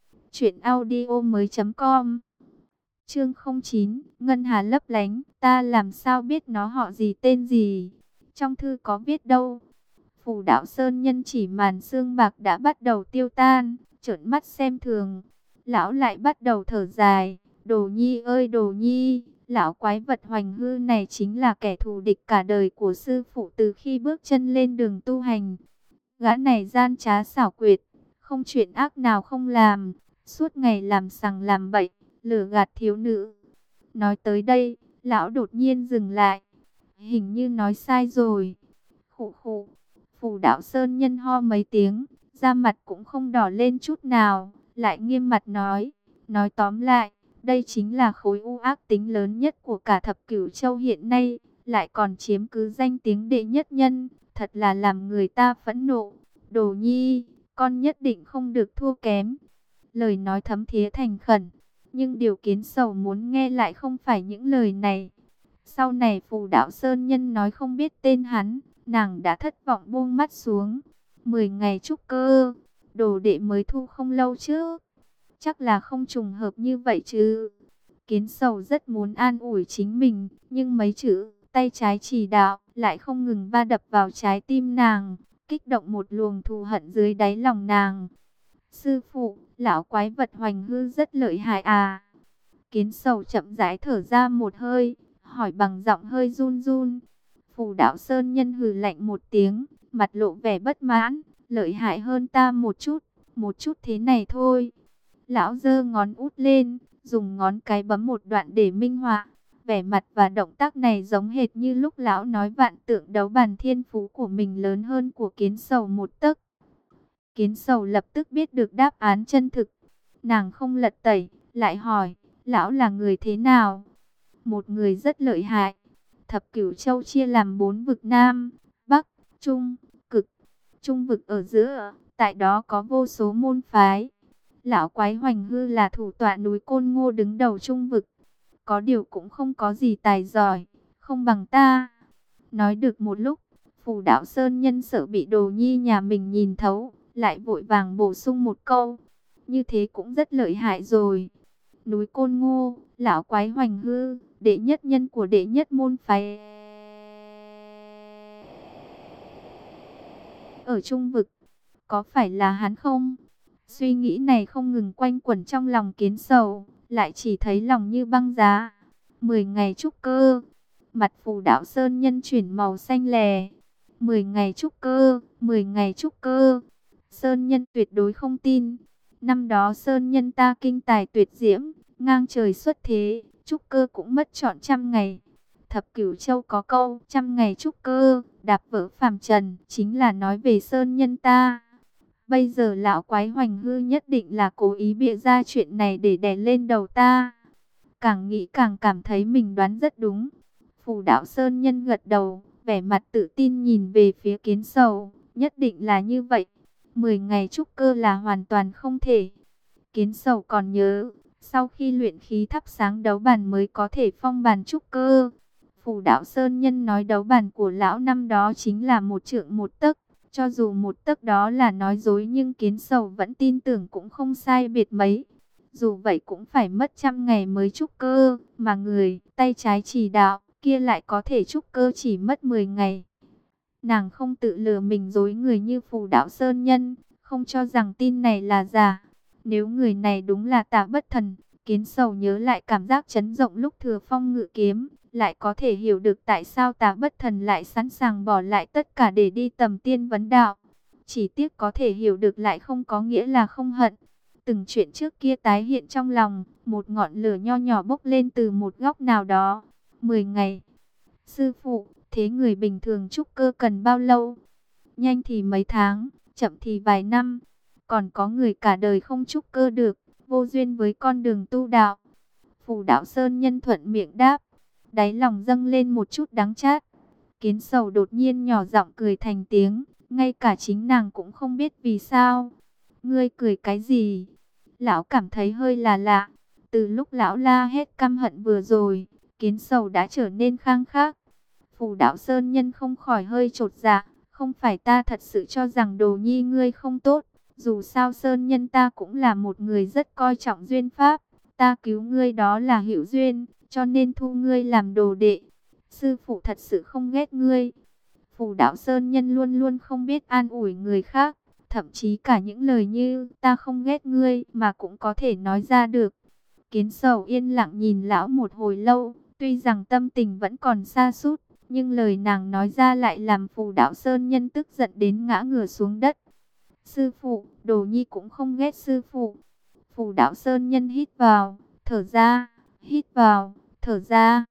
truyệnaudiomoi.com. Chương 09, ngân hà lấp lánh, ta làm sao biết nó họ gì tên gì? Trong thư có viết đâu? Phù Đạo Sơn Nhân chỉ màn sương bạc đã bắt đầu tiêu tan, trợn mắt xem thường. Lão lại bắt đầu thở dài, Đồ Nhi ơi Đồ Nhi, lão quái vật Hoành Hư này chính là kẻ thù địch cả đời của sư phụ từ khi bước chân lên đường tu hành. Gã này gian trá xảo quyệt, không chuyện ác nào không làm, suốt ngày làm sằng làm bậy, lừa gạt thiếu nữ. Nói tới đây, lão đột nhiên dừng lại, hình như nói sai rồi. Khụ khụ. Phù Đạo Sơn Nhân ho mấy tiếng, da mặt cũng không đỏ lên chút nào, lại nghiêm mặt nói tóm lại, đây chính là khối u ác tính lớn nhất của cả thập cửu châu hiện nay, lại còn chiếm cứ danh tiếng đệ nhất nhân, thật là làm người ta phẫn nộ. Đồ Nhi, con nhất định không được thua kém. Lời nói thấm thía thành khẩn, nhưng điều Kiến Sầu muốn nghe lại không phải những lời này. Sau này Phù Đạo Sơn Nhân nói không biết tên hắn, nàng đã thất vọng buông mắt xuống. 10 ngày trúc cơ, đồ đệ mới thu không lâu chứ. Chắc là không trùng hợp như vậy chứ. Kiến Sầu rất muốn an ủi chính mình, nhưng mấy chữ tay trái chỉ đạo lại không ngừng va đập vào trái tim nàng, kích động một luồng thù hận dưới đáy lòng nàng. Sư phụ, lão quái vật Hoành Hư rất lợi hại à? Kiến Sầu chậm rãi thở ra một hơi, hỏi bằng giọng hơi run run. Phù Đạo Sơn Nhân hừ lạnh một tiếng, mặt lộ vẻ bất mãn, lợi hại hơn ta một chút thế này thôi. Lão giơ ngón út lên, dùng ngón cái bấm một đoạn để minh họa. Vẻ mặt và động tác này giống hệt như lúc lão nói vạn tượng đấu bàn thiên phú của mình lớn hơn của Kiến Sầu một tấc. Kiến Sầu lập tức biết được đáp án chân thực. Nàng không lật tẩy, lại hỏi, lão là người thế nào? Một người rất lợi hại. Thập Cửu Châu chia làm 4 vực Nam, Bắc, Trung, Cực. Trung vực ở giữa, tại đó có vô số môn phái. Lão quái Hoành Hư là thủ tọa núi Côn Ngô đứng đầu Trung vực. Có điều cũng không có gì tài giỏi, không bằng ta. Nói được một lúc, Phù Đạo Sơn Nhân sợ bị Đồ Nhi nhà mình nhìn thấu, lại vội vàng bổ sung một câu. Như thế cũng rất lợi hại rồi. Núi Côn Ngô, lão quái Hoành Hư, đệ nhất nhân của đệ nhất môn phái ở Trung vực, có phải là hắn không? Suy nghĩ này không ngừng quanh quẩn trong lòng Kiến Sầu, lại chỉ thấy lòng như băng giá. 10 ngày trúc cơ, mặt Phù Đạo Sơn Nhân chuyển màu xanh lè. 10 ngày trúc cơ, 10 ngày trúc cơ. Sơn Nhân tuyệt đối không tin. Năm đó Sơn Nhân ta kinh tài tuyệt diễm, ngang trời xuất thế, trúc cơ cũng mất trọn 100 ngày. Thập Cửu Châu có câu, 100 ngày trúc cơ, đạp vỡ phàm trần, chính là nói về Sơn Nhân ta. Bây giờ lão quái Hoành Hư nhất định là cố ý bịa ra chuyện này để đè lên đầu ta. Càng nghĩ càng cảm thấy mình đoán rất đúng. Phù Đạo Sơn Nhân gật đầu, vẻ mặt tự tin nhìn về phía Kiến Sầu, nhất định là như vậy. 10 ngày trúc cơ là hoàn toàn không thể. Kiến Sầu còn nhớ, sau khi luyện khí thắp sáng đấu bàn mới có thể phong bàn trúc cơ. Phù Đạo Sơn Nhân nói đấu bàn của lão năm đó chính là 1 trượng 1 tấc. Cho dù 1 tấc đó là nói dối nhưng Kiến Sầu vẫn tin tưởng cũng không sai biệt mấy. Dù vậy cũng phải mất 100 ngày mới trúc cơ, mà người tay trái chỉ đạo kia lại có thể trúc cơ chỉ mất 10 ngày. Nàng không tự lừa mình dối người như Phù Đạo Sơn Nhân, không cho rằng tin này là giả. Nếu người này đúng là Tà Bất Thần, Kiến Sầu nhớ lại cảm giác chấn động lúc thừa phong ngự kiếm, lại có thể hiểu được tại sao Tà Bất Thần lại sẵn sàng bỏ lại tất cả để đi tầm tiên vấn đạo. Chỉ tiếc có thể hiểu được lại không có nghĩa là không hận. Từng chuyện trước kia tái hiện trong lòng, một ngọn lửa nho nhỏ bốc lên từ một góc nào đó. 10 ngày. Sư phụ, thế người bình thường trúc cơ cần bao lâu? Nhanh thì mấy tháng, chậm thì vài năm. Còn có người cả đời không trúc cơ được, vô duyên với con đường tu đạo. Phù Đạo Sơn Nhân thuận miệng đáp, đáy lòng dâng lên một chút đắng chát. Kiến Sầu đột nhiên nhỏ giọng cười thành tiếng, ngay cả chính nàng cũng không biết vì sao. Ngươi cười cái gì? Lão cảm thấy hơi là lạ. Từ lúc lão la hết căm hận vừa rồi, Kiến Sầu đã trở nên khang khác. Phù Đạo Sơn Nhân không khỏi hơi chột dạ. Không phải ta thật sự cho rằng Đồ Nhi ngươi không tốt, Dù sao Sơn Nhân ta cũng là một người rất coi trọng duyên pháp. Ta cứu ngươi đó là hữu duyên, cho nên thu ngươi làm đồ đệ. Sư phụ thật sự không ghét ngươi. Phù Đạo Sơn Nhân luôn luôn không biết an ủi người khác. Thậm chí cả những lời như ta không ghét ngươi mà cũng có thể nói ra được. Kiến Sầu yên lặng nhìn lão một hồi lâu. Tuy rằng tâm tình vẫn còn sa sút, nhưng lời nàng nói ra lại làm Phù Đạo Sơn Nhân tức giận đến ngã ngửa xuống đất. Sư phụ, Đồ Nhi cũng không ghét sư phụ. Phù Đạo Sơn Nhân hít vào, thở ra, hít vào, thở ra.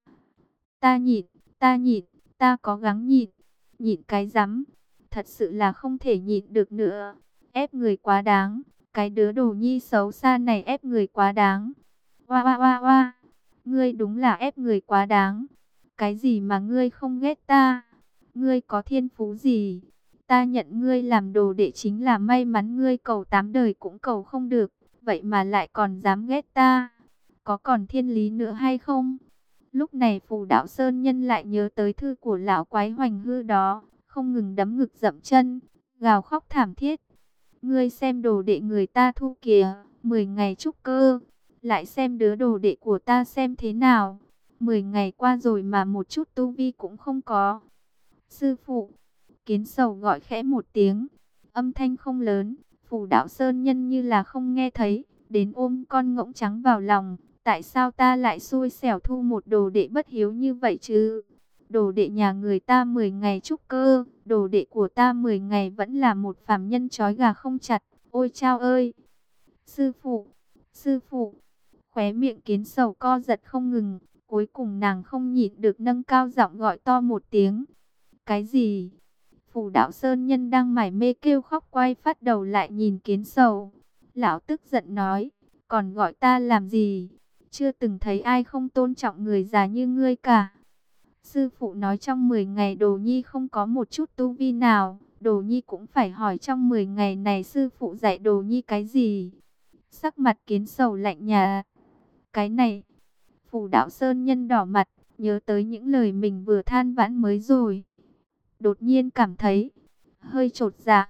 Ta nhịn, ta nhịn, ta cố gắng nhịn. Nhịn cái rắm, thật sự là không thể nhịn được nữa. Ép người quá đáng, cái đứa Đồ Nhi xấu xa này ép người quá đáng. Oa oa oa oa, ngươi đúng là ép người quá đáng. Cái gì mà ngươi không ghét ta? Ngươi có thiên phú gì? Ta nhận ngươi làm đồ đệ chính là may mắn, ngươi cầu 8 đời cũng cầu không được. Vậy mà lại còn dám ghét ta. Có còn thiên lý nữa hay không? Lúc này Phù Đạo Sơn Nhân lại nhớ tới thư của lão quái Hoành Hư đó. Không ngừng đấm ngực dậm chân, gào khóc thảm thiết. Ngươi xem đồ đệ người ta thu kìa, 10 ngày trúc cơ. Lại xem đứa đồ đệ của ta xem thế nào. 10 ngày qua rồi mà một chút tu vi cũng không có. Sư phụ, Kiến Sầu gọi khẽ một tiếng, âm thanh không lớn. Phù Đạo Sơn Nhân như là không nghe thấy, đến ôm con ngỗng trắng vào lòng. Tại sao ta lại xui xẻo thu một đồ đệ bất hiếu như vậy chứ? Đồ đệ nhà người ta 10 ngày trúc cơ, đồ đệ của ta 10 ngày vẫn là một phàm nhân trói gà không chặt. Ôi chao ơi! Sư phụ, sư phụ! Khóe miệng Kiến Sầu co giật không ngừng. Cuối cùng nàng không nhịn được nâng cao giọng gọi to một tiếng. Cái gì? Phù Đạo Sơn Nhân đang mải mê kêu khóc quay phát đầu lại nhìn Kiến Sầu. Lão tức giận nói, còn gọi ta làm gì? Chưa từng thấy ai không tôn trọng người già như ngươi cả. Sư phụ nói trong 10 ngày Đồ Nhi không có một chút tu vi nào. Đồ Nhi cũng phải hỏi trong 10 ngày này sư phụ dạy Đồ Nhi cái gì? Sắc mặt Kiến Sầu lạnh nhạt. Cái này, Phù Đạo Sơn Nhân đỏ mặt, nhớ tới những lời mình vừa than vãn mới rồi. Đột nhiên cảm thấy hơi chột dạ.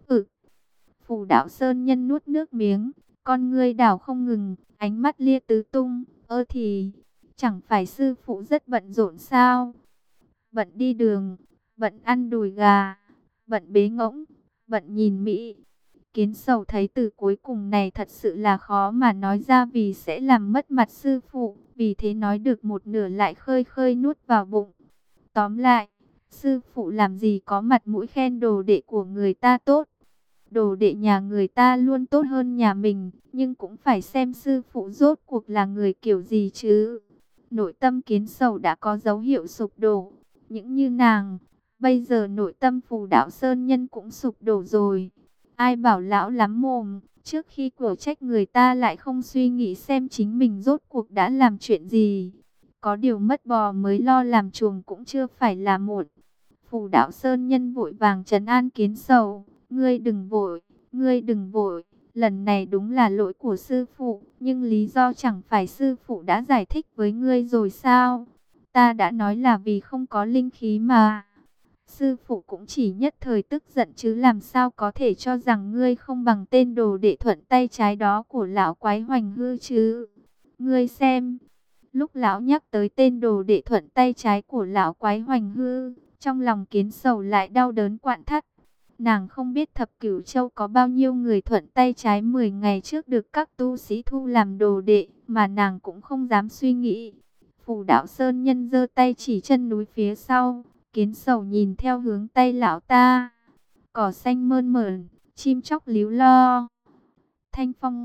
Phù Đạo Sơn Nhân nuốt nước miếng, con ngươi đảo không ngừng, ánh mắt lia tứ tung. Thì chẳng phải sư phụ rất bận rộn sao? Bận đi đường, bận ăn đùi gà, bận bế ngỗng, bận nhìn Mỹ. Kiến Sầu thấy từ cuối cùng này thật sự là khó mà nói ra vì sẽ làm mất mặt sư phụ. Vì thế nói được một nửa lại khơi khơi nuốt vào bụng. Tóm lại, sư phụ làm gì có mặt mũi khen đồ đệ của người ta tốt. Đồ đệ nhà người ta luôn tốt hơn nhà mình, nhưng cũng phải xem sư phụ rốt cuộc là người kiểu gì chứ. Nội tâm Kiến Sầu đã có dấu hiệu sụp đổ. Những như nàng, bây giờ nội tâm Phù Đạo Sơn Nhân cũng sụp đổ rồi. Ai bảo lão lắm mồm, trước khi quở trách người ta lại không suy nghĩ xem chính mình rốt cuộc đã làm chuyện gì. Có điều mất bò mới lo làm chuồng cũng chưa phải là muộn. Phù Đạo Sơn Nhân vội vàng trấn an Kiến Sầu. Ngươi đừng vội, ngươi đừng vội. Lần này đúng là lỗi của sư phụ, nhưng lý do chẳng phải sư phụ đã giải thích với ngươi rồi sao? Ta đã nói là vì không có linh khí mà. Sư phụ cũng chỉ nhất thời tức giận chứ làm sao có thể cho rằng ngươi không bằng tên đồ đệ thuận tay trái đó của lão quái Hoành Hư chứ. Ngươi xem, lúc lão nhắc tới tên đồ đệ thuận tay trái của lão quái Hoành Hư, trong lòng Kiến Sầu lại đau đớn quặn thắt. Nàng không biết Thập Cửu Châu có bao nhiêu người thuận tay trái 10 ngày trước được các tu sĩ thu làm đồ đệ, mà nàng cũng không dám suy nghĩ. Phù Đạo Sơn Nhân giơ tay chỉ chân núi phía sau, Kiến Sầu nhìn theo hướng tay lão ta. Cỏ xanh mơn mởn, chim chóc líu lo. Thanh Phong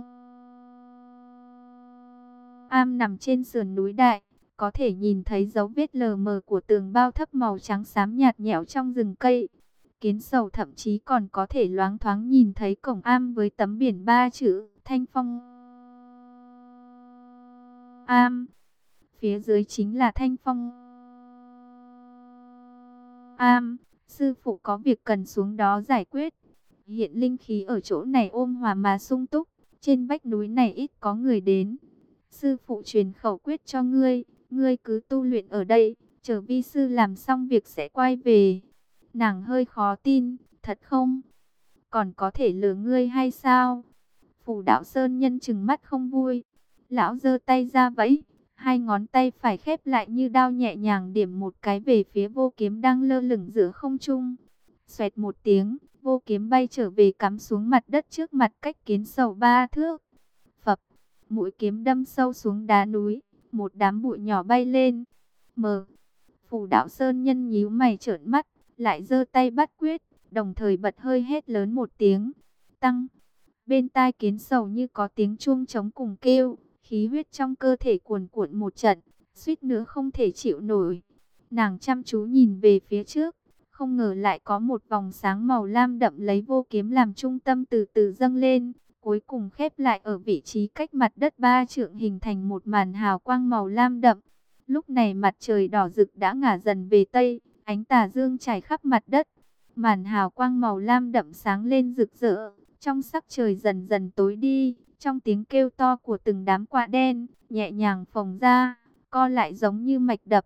Am nằm trên sườn núi đại, có thể nhìn thấy dấu vết lờ mờ của tường bao thấp màu trắng xám nhạt nhẽo trong rừng cây. Kiến Sầu thậm chí còn có thể loáng thoáng nhìn thấy cổng am với tấm biển 3 chữ Thanh Phong Am. Phía dưới chính là Thanh Phong Am. Sư phụ có việc cần xuống đó giải quyết. Hiện linh khí ở chỗ này ôn hòa mà sung túc. Trên vách núi này ít có người đến. Sư phụ truyền khẩu quyết cho ngươi. Ngươi cứ tu luyện ở đây. Chờ vi sư làm xong việc sẽ quay về. Nàng hơi khó tin. Thật không? còn có thể lừa ngươi hay sao? Phù Đạo Sơn Nhân trừng mắt không vui. Lão giơ tay ra vẫy, hai ngón tay phải khép lại như đao, nhẹ nhàng điểm một cái về phía Vô Kiếm đang lơ lửng giữa không trung. Xoẹt một tiếng, Vô Kiếm bay trở về cắm xuống mặt đất trước mặt cách Kiến Sầu 3 thước. Phập, mũi kiếm đâm sâu xuống đá núi, một đám bụi nhỏ bay lên. Phù Đạo Sơn Nhân nhíu mày trợn mắt, lại giơ tay bắt quyết, đồng thời bật hơi hét lớn một tiếng. Tăng, bên tai Kiến Sầu như có tiếng chuông trống cùng kêu, khí huyết trong cơ thể cuồn cuộn một trận, suýt nữa không thể chịu nổi. Nàng chăm chú nhìn về phía trước, không ngờ lại có một vòng sáng màu lam đậm lấy Vô Kiếm làm trung tâm từ từ dâng lên, cuối cùng khép lại ở vị trí cách mặt đất 3 trượng, hình thành một màn hào quang màu lam đậm. Lúc này mặt trời đỏ rực đã ngả dần về tây, ánh tà dương trải khắp mặt đất. Màn hào quang màu lam đậm sáng lên rực rỡ, trong sắc trời dần dần tối đi, trong tiếng kêu to của từng đám quạ đen, nhẹ nhàng phồng ra, co lại giống như mạch đập.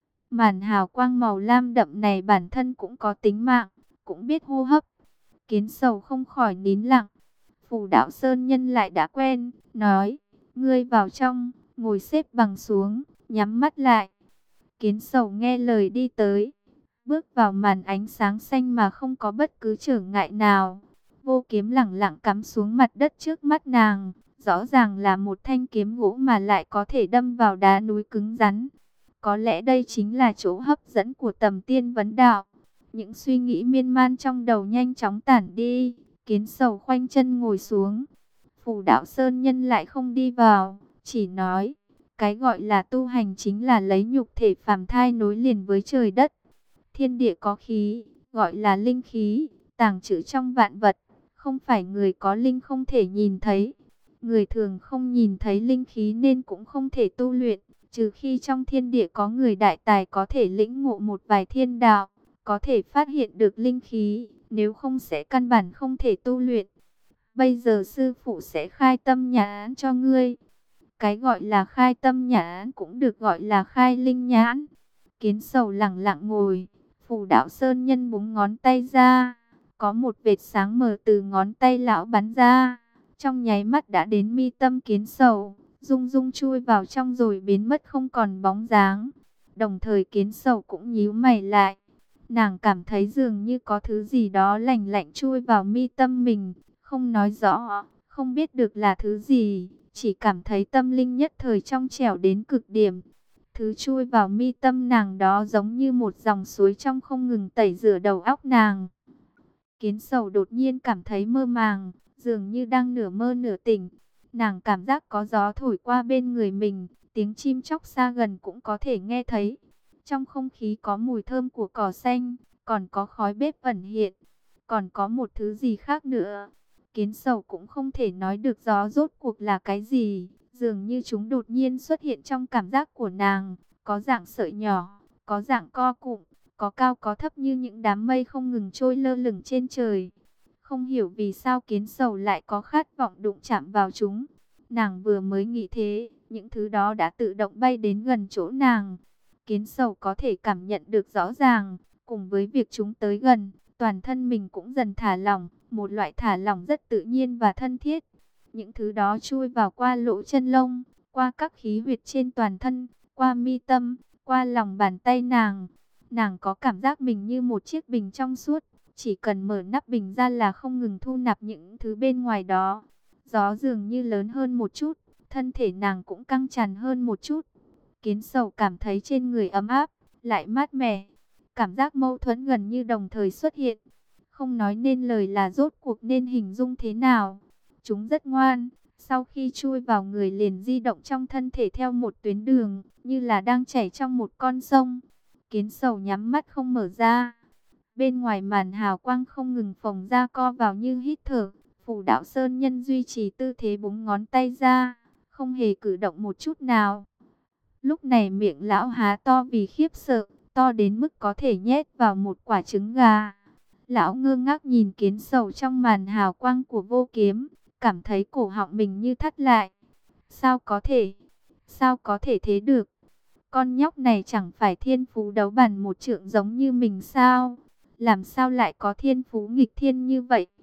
Màn hào quang màu lam đậm này bản thân cũng có tính mạng, cũng biết hô hấp. Kiến Sầu không khỏi nín lặng. Phù Đạo Sơn Nhân lại đã quen, nói, ngươi vào trong, ngồi xếp bằng xuống, nhắm mắt lại. Kiến Sầu nghe lời đi tới, bước vào màn ánh sáng xanh mà không có bất cứ trở ngại nào. Vô Kiếm lẳng lặng cắm xuống mặt đất trước mắt nàng, rõ ràng là một thanh kiếm gỗ mà lại có thể đâm vào đá núi cứng rắn. Có lẽ đây chính là chỗ hấp dẫn của Tầm Tiên Vấn Đạo. Những suy nghĩ miên man trong đầu nhanh chóng tản đi, Kiến Sầu khoanh chân ngồi xuống. Phù Đạo Sơn Nhân lại không đi vào, chỉ nói, cái gọi là tu hành chính là lấy nhục thể phàm thai nối liền với trời đất. Thiên địa có khí, gọi là linh khí, tàng trữ trong vạn vật, không phải người có linh không thể nhìn thấy. Người thường không nhìn thấy linh khí nên cũng không thể tu luyện, trừ khi trong thiên địa có người đại tài có thể lĩnh ngộ một vài thiên đạo, có thể phát hiện được linh khí, nếu không sẽ căn bản không thể tu luyện. Bây giờ sư phụ sẽ khai tâm nhãn cho ngươi. Cái gọi là khai tâm nhãn cũng được gọi là khai linh nhãn. Kiến Sầu lặng lặng ngồi, Phù Đạo Sơn Nhân búng ngón tay ra, có một vệt sáng mờ từ ngón tay lão bắn ra, trong nháy mắt đã đến mi tâm Kiến Sầu, rung rung chui vào trong rồi biến mất không còn bóng dáng. Đồng thời Kiến Sầu cũng nhíu mày lại, nàng cảm thấy dường như có thứ gì đó lạnh lạnh chui vào mi tâm mình, không nói rõ, không biết được là thứ gì, chỉ cảm thấy tâm linh nhất thời trong trẻo đến cực điểm. Thứ chui vào mi tâm nàng đó giống như một dòng suối trong không ngừng tẩy rửa đầu óc nàng. Kiến Sầu đột nhiên cảm thấy mơ màng, dường như đang nửa mơ nửa tỉnh. Nàng cảm giác có gió thổi qua bên người mình, tiếng chim chóc xa gần cũng có thể nghe thấy. Trong không khí có mùi thơm của cỏ xanh, còn có khói bếp ẩn hiện, còn có một thứ gì khác nữa. Kiến Sầu cũng không thể nói được gió rốt cuộc là cái gì, dường như chúng đột nhiên xuất hiện trong cảm giác của nàng, có dạng sợi nhỏ, có dạng co cụm, có cao có thấp như những đám mây không ngừng trôi lơ lửng trên trời. Không hiểu vì sao Kiến Sầu lại có khát vọng đụng chạm vào chúng. Nàng vừa mới nghĩ thế, những thứ đó đã tự động bay đến gần chỗ nàng. Kiến Sầu có thể cảm nhận được rõ ràng, cùng với việc chúng tới gần, toàn thân mình cũng dần thả lỏng, một loại thả lỏng rất tự nhiên và thân thiết. Những thứ đó chui vào qua lỗ chân lông, qua các khí huyệt trên toàn thân, qua mi tâm, qua lòng bàn tay nàng. Nàng có cảm giác mình như một chiếc bình trong suốt, chỉ cần mở nắp bình ra là không ngừng thu nạp những thứ bên ngoài đó. Gió dường như lớn hơn một chút, thân thể nàng cũng căng tràn hơn một chút. Kiến Sầu cảm thấy trên người ấm áp, lại mát mẻ. Cảm giác mâu thuẫn gần như đồng thời xuất hiện. Không nói nên lời là rốt cuộc nên hình dung thế nào. Chúng rất ngoan, sau khi chui vào người liền di động trong thân thể theo một tuyến đường, như là đang chảy trong một con sông. Kiến Sầu nhắm mắt không mở ra. Bên ngoài màn hào quang không ngừng phồng ra co vào như hít thở. Phù Đạo Sơn Nhân duy trì tư thế búng ngón tay ra, không hề cử động một chút nào. Lúc này miệng lão há to vì khiếp sợ, to đến mức có thể nhét vào một quả trứng gà. Lão ngơ ngác nhìn Kiến Sầu trong màn hào quang của Vô Kiếm, cảm thấy cổ họng mình như thắt lại. Sao có thể? Sao có thể thế được? Con nhóc này chẳng phải thiên phú đấu bàn một trượng giống như mình sao? Làm sao lại có thiên phú nghịch thiên như vậy?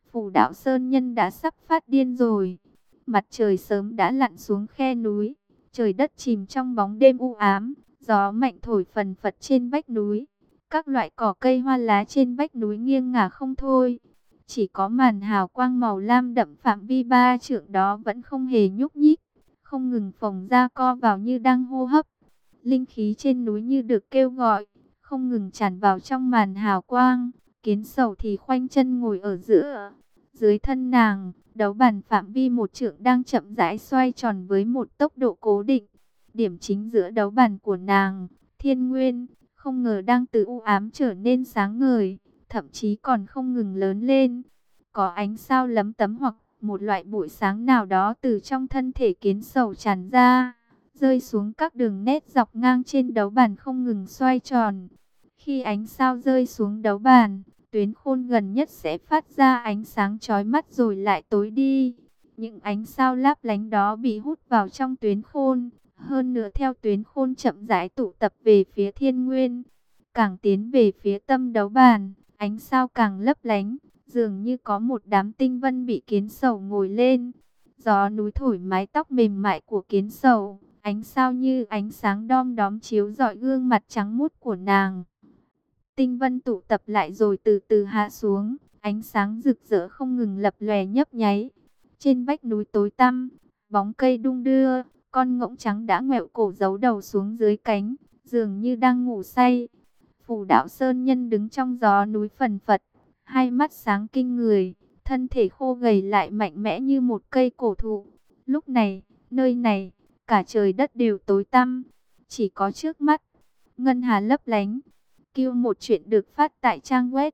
Phù Đạo Sơn Nhân đã sắp phát điên rồi. Mặt trời sớm đã lặn xuống khe núi, trời đất chìm trong bóng đêm u ám, gió mạnh thổi phần phật trên vách núi. Các loại cỏ cây hoa lá trên vách núi nghiêng ngả không thôi. Chỉ có màn hào quang màu lam đậm phạm vi 3 trượng đó vẫn không hề nhúc nhích, không ngừng phồng ra co vào như đang hô hấp. Linh khí trên núi như được kêu gọi, không ngừng tràn vào trong màn hào quang. Kiến Sầu thì khoanh chân ngồi ở giữa. Dưới thân nàng, đấu bàn phạm vi 1 trượng đang chậm rãi xoay tròn với một tốc độ cố định. Điểm chính giữa đấu bàn của nàng, Thiên Nguyên, không ngờ đang từ u ám trở nên sáng ngời, thậm chí còn không ngừng lớn lên. Có ánh sao lấm tấm hoặc một loại bụi sáng nào đó từ trong thân thể Kiến Sầu tràn ra, rơi xuống các đường nét dọc ngang trên đấu bàn không ngừng xoay tròn. Khi ánh sao rơi xuống đấu bàn, tuyến khôn gần nhất sẽ phát ra ánh sáng chói mắt rồi lại tối đi. Những ánh sao lấp lánh đó bị hút vào trong tuyến khôn, hơn nữa theo tuyến khôn chậm rãi tụ tập về phía Thiên Nguyên. Càng tiến về phía tâm đấu bàn, ánh sao càng lấp lánh, dường như có một đám tinh vân bị Kiến Sầu ngồi lên. Gió núi thổi mái tóc mềm mại của Kiến Sầu, ánh sao như ánh sáng đom đóm chiếu rọi gương mặt trắng muốt của nàng. Tinh vân tụ tập lại rồi từ từ hạ xuống, ánh sáng rực rỡ không ngừng lập lòe nhấp nháy. Trên vách núi tối tăm, bóng cây đung đưa, con ngỗng trắng đã ngoẹo cổ giấu đầu xuống dưới cánh, dường như đang ngủ say. Phù Đạo Sơn Nhân đứng trong gió núi phần phật, hai mắt sáng kinh người, thân thể khô gầy lại mạnh mẽ như một cây cổ thụ. Lúc này, nơi này, cả trời đất đều tối tăm, chỉ có trước mắt ngân hà lấp lánh. Một chuyện được phát tại trang web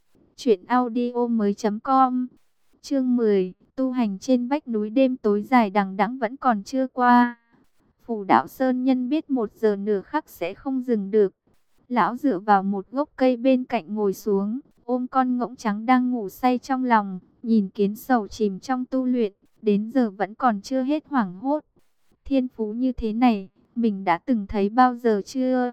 truyệnaudiomoi.com. Chương 10, tu hành trên vách núi. Đêm tối dài đằng đẵng vẫn còn chưa qua. Phù Đạo Sơn Nhân biết 1 giờ nửa khắc sẽ không dừng được. Lão dựa vào một gốc cây bên cạnh ngồi xuống, ôm con ngỗng trắng đang ngủ say trong lòng, nhìn Kiến Sầu chìm trong tu luyện, đến giờ vẫn còn chưa hết hoảng hốt. Thiên phú như thế này, mình đã từng thấy bao giờ chưa?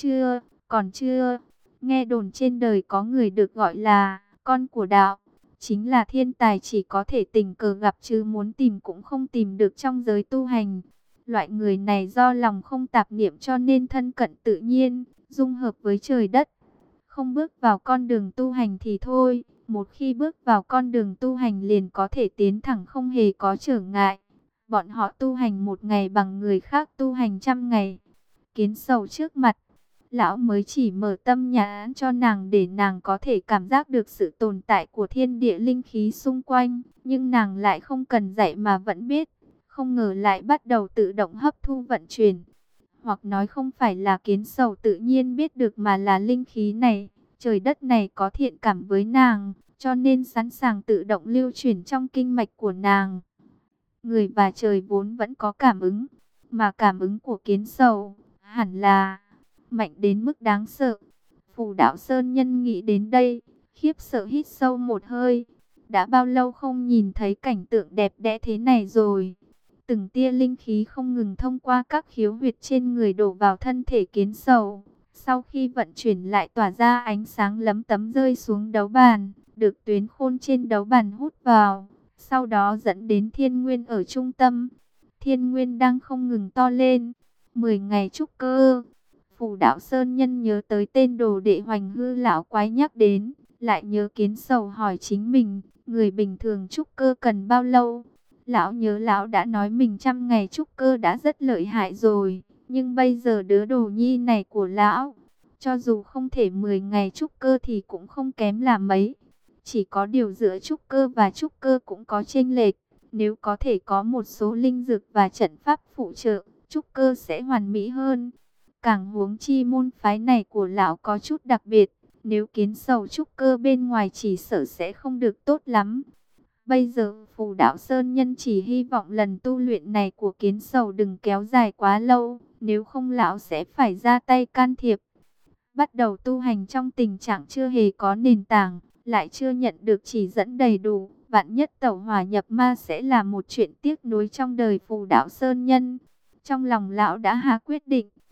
Còn chưa. Nghe đồn trên đời có người được gọi là con của đạo, chính là thiên tài chỉ có thể tình cờ gặp chứ muốn tìm cũng không tìm được trong giới tu hành. Loại người này do lòng không tạp niệm cho nên thân cận tự nhiên, dung hợp với trời đất. Không bước vào con đường tu hành thì thôi, một khi bước vào con đường tu hành liền có thể tiến thẳng không hề có trở ngại. Bọn họ tu hành 1 ngày bằng người khác tu hành 100 ngày. Kiến Sầu trước mặt, lão mới chỉ mở tâm nhãn cho nàng để nàng có thể cảm giác được sự tồn tại của thiên địa linh khí xung quanh, nhưng nàng lại không cần dạy mà vẫn biết, không ngờ lại bắt đầu tự động hấp thu vận chuyển. Hoặc nói không phải là Kiến Sầu tự nhiên biết được mà là linh khí này, trời đất này có thiện cảm với nàng, cho nên sẵn sàng tự động lưu chuyển trong kinh mạch của nàng. Người và trời vốn vẫn có cảm ứng, mà cảm ứng của Kiến Sầu hẳn là mạnh đến mức đáng sợ. Phù Đạo Sơn Nhân nghĩ đến đây, khiếp sợ hít sâu một hơi. Đã bao lâu không nhìn thấy cảnh tượng đẹp đẽ thế này rồi. Từng tia linh khí không ngừng thông qua các khiếu huyệt trên người đổ vào thân thể Kiến Sầu. Sau khi vận chuyển lại tỏa ra ánh sáng lấm tấm rơi xuống đấu bàn, được tuyến khôn trên đấu bàn hút vào. Sau đó dẫn đến Thiên Nguyên ở trung tâm. Thiên Nguyên đang không ngừng to lên. 10 ngày trúc cơ. Phù Đạo Sơn Nhân nhớ tới tên đồ đệ Hoành Hư lão quái nhắc đến, lại nhớ Kiến Sầu hỏi chính mình, người bình thường trúc cơ cần bao lâu? Lão nhớ lão đã nói mình 100 ngày trúc cơ đã rất lợi hại rồi, nhưng bây giờ đứa đồ nhi này của lão, cho dù không thể 10 ngày trúc cơ thì cũng không kém là mấy. Chỉ có điều giữa trúc cơ và trúc cơ cũng có chênh lệch, nếu có thể có một số linh dược và trận pháp phụ trợ, trúc cơ sẽ hoàn mỹ hơn. Càng huống chi môn phái này của lão có chút đặc biệt, nếu Kiến Sầu trúc cơ bên ngoài chỉ sợ sẽ không được tốt lắm. Bây giờ Phù Đạo Sơn Nhân chỉ hy vọng lần tu luyện này của Kiến Sầu đừng kéo dài quá lâu, nếu không lão sẽ phải ra tay can thiệp. Bắt đầu tu hành trong tình trạng chưa hề có nền tảng, lại chưa nhận được chỉ dẫn đầy đủ, vạn nhất tẩu hỏa nhập ma sẽ là một chuyện tiếc nuối trong đời Phù Đạo Sơn Nhân. Trong lòng lão đã hạ quyết định,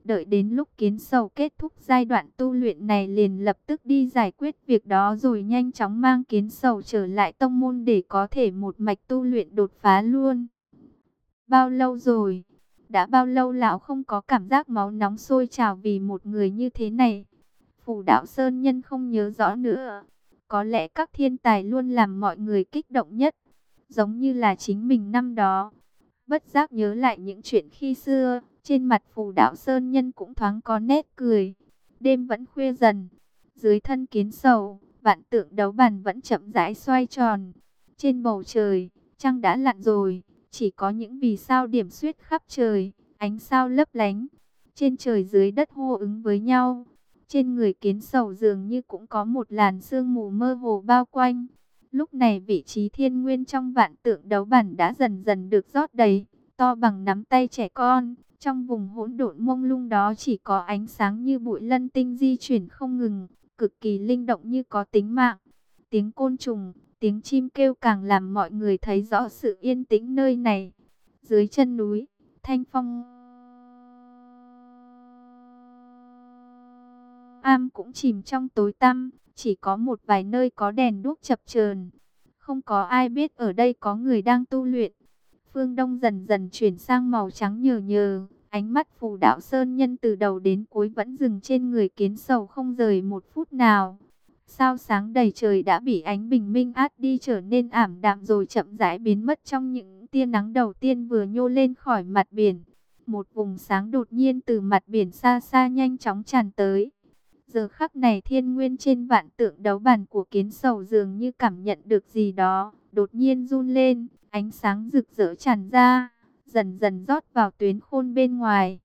Đợi đến lúc kiến sầu kết thúc giai đoạn tu luyện này liền lập tức đi giải quyết việc đó rồi nhanh chóng mang kiến sầu trở lại tông môn để có thể một mạch tu luyện đột phá luôn. Bao lâu rồi? Đã bao lâu lão không có cảm giác máu nóng sôi trào vì một người như thế này? Phù Đạo Sơn Nhân không nhớ rõ nữa. Có lẽ các thiên tài luôn làm mọi người kích động nhất, giống như là chính mình năm đó. Bất giác nhớ lại những chuyện khi xưa, trên mặt Phù Đạo Sơn Nhân cũng thoáng có nét cười. Đêm vẫn khuya dần, dưới thân kiến sầu, vạn tượng đấu bàn vẫn chậm rãi xoay tròn. Trên bầu trời, trăng đã lặn rồi, chỉ có những vì sao điểm xuyết khắp trời, ánh sao lấp lánh. Trên trời dưới đất hô ứng với nhau. Trên người kiến sầu dường như cũng có một làn sương mù mơ hồ bao quanh. Lúc này vị trí thiên nguyên trong vạn tượng đấu bản đã dần dần được rót đầy, to bằng nắm tay trẻ con. Trong vùng hỗn độn mông lung đó chỉ có ánh sáng như bụi lân tinh di chuyển không ngừng, cực kỳ linh động như có tính mạng. Tiếng côn trùng, tiếng chim kêu càng làm mọi người thấy rõ sự yên tĩnh nơi này. Dưới chân núi, thanh phong am cũng chìm trong tối tăm, chỉ có một vài nơi có đèn đuốc chập chờn. Không có ai biết ở đây có người đang tu luyện. Phương Đông dần dần chuyển sang màu trắng nhờ nhờ, ánh mắt Phù Đạo Sơn Nhân từ đầu đến cuối vẫn dừng trên người kiến sầu không rời một phút nào. Sao sáng đầy trời đã bị ánh bình minh át đi trở nên ảm đạm rồi chậm rãi biến mất trong những tia nắng đầu tiên vừa nhô lên khỏi mặt biển. Một vùng sáng đột nhiên từ mặt biển xa xa nhanh chóng tràn tới. Giờ khắc này thiên nguyên trên vạn tượng đấu bàn của kiến sầu dường như cảm nhận được gì đó, đột nhiên run lên, ánh sáng rực rỡ tràn ra, dần dần rót vào tuyến khôn bên ngoài.